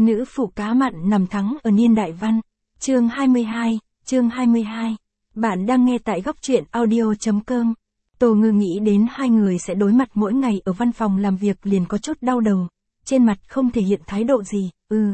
Nữ phụ cá mặn nằm thắng ở niên đại văn. Chương 22. Bạn đang nghe tại góc truyện audio.com. Tô Ngư nghĩ đến hai người sẽ đối mặt mỗi ngày ở văn phòng làm việc liền có chút đau đầu, trên mặt không thể hiện thái độ gì.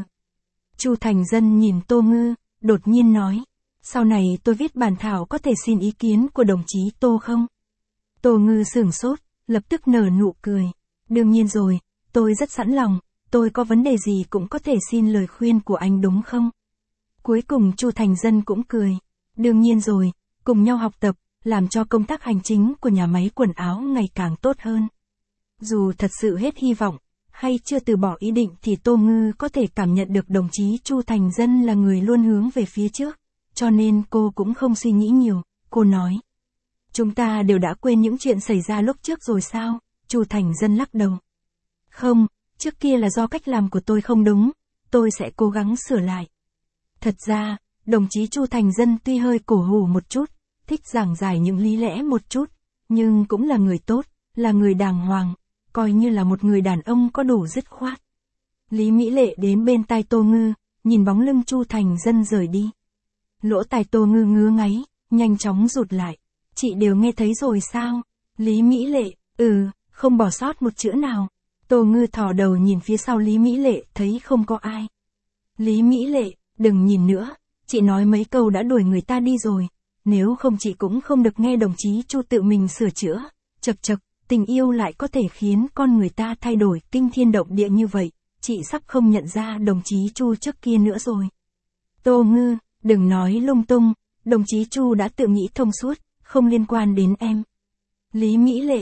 Chu Thành Dân nhìn Tô Ngư, đột nhiên nói, sau này tôi viết bản thảo có thể xin ý kiến của đồng chí Tô không? Tô Ngư sửng sốt, lập tức nở nụ cười. Đương nhiên rồi, tôi rất sẵn lòng, tôi có vấn đề gì cũng có thể xin lời khuyên của anh đúng không? Cuối cùng Chu Thành Dân cũng cười. Đương nhiên rồi, cùng nhau học tập, làm cho công tác hành chính của nhà máy quần áo ngày càng tốt hơn. Dù thật sự hết hy vọng, hay chưa từ bỏ ý định thì Tô Ngư có thể cảm nhận được đồng chí Chu Thành Dân là người luôn hướng về phía trước, cho nên cô cũng không suy nghĩ nhiều, cô nói. Chúng ta đều đã quên những chuyện xảy ra lúc trước rồi sao? Chu Thành Dân lắc đầu. Không, trước kia là do cách làm của tôi không đúng, tôi sẽ cố gắng sửa lại. Thật ra, đồng chí Chu Thành Dân tuy hơi cổ hủ một chút, thích giảng giải những lý lẽ một chút, nhưng cũng là người tốt, là người đàng hoàng, coi như là một người đàn ông có đủ dứt khoát. Lý Mỹ Lệ đến bên tai Tô Ngư, nhìn bóng lưng Chu Thành Dân rời đi. Lỗ tai Tô Ngư ngứa ngáy, nhanh chóng rụt lại. Chị đều nghe thấy rồi sao? Lý Mỹ Lệ, không bỏ sót một chữ nào. Tô Ngư thò đầu nhìn phía sau Lý Mỹ Lệ, thấy không có ai. Lý Mỹ Lệ, đừng nhìn nữa, chị nói mấy câu đã đuổi người ta đi rồi, nếu không chị cũng không được nghe đồng chí Chu tự mình sửa chữa. Chật chật, tình yêu lại có thể khiến con người ta thay đổi kinh thiên động địa như vậy, chị sắp không nhận ra đồng chí Chu trước kia nữa rồi. Tô Ngư, đừng nói lung tung, đồng chí Chu đã tự nghĩ thông suốt, không liên quan đến em. Lý Mỹ Lệ,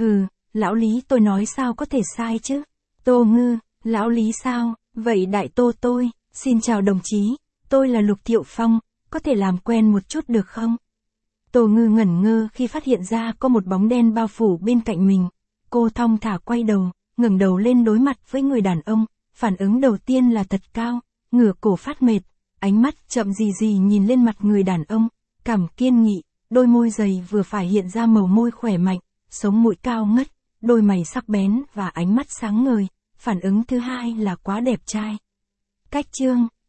lão Lý tôi nói sao có thể sai chứ? Tô Ngư, lão Lý sao? Vậy đại Tô tôi, xin chào đồng chí, tôi là Lục Thiệu Phong, có thể làm quen một chút được không? Tô Ngư ngẩn ngơ khi phát hiện ra có một bóng đen bao phủ bên cạnh mình. Cô thong thả quay đầu, ngẩng đầu lên đối mặt với người đàn ông, phản ứng đầu tiên là thật cao, ngửa cổ phát mệt, ánh mắt chậm gì nhìn lên mặt người đàn ông, cằm kiên nghị, đôi môi dày vừa phải hiện ra màu môi khỏe mạnh, sống mũi cao ngất, đôi mày sắc bén và ánh mắt sáng ngời, phản ứng thứ hai là quá đẹp trai. Cách chương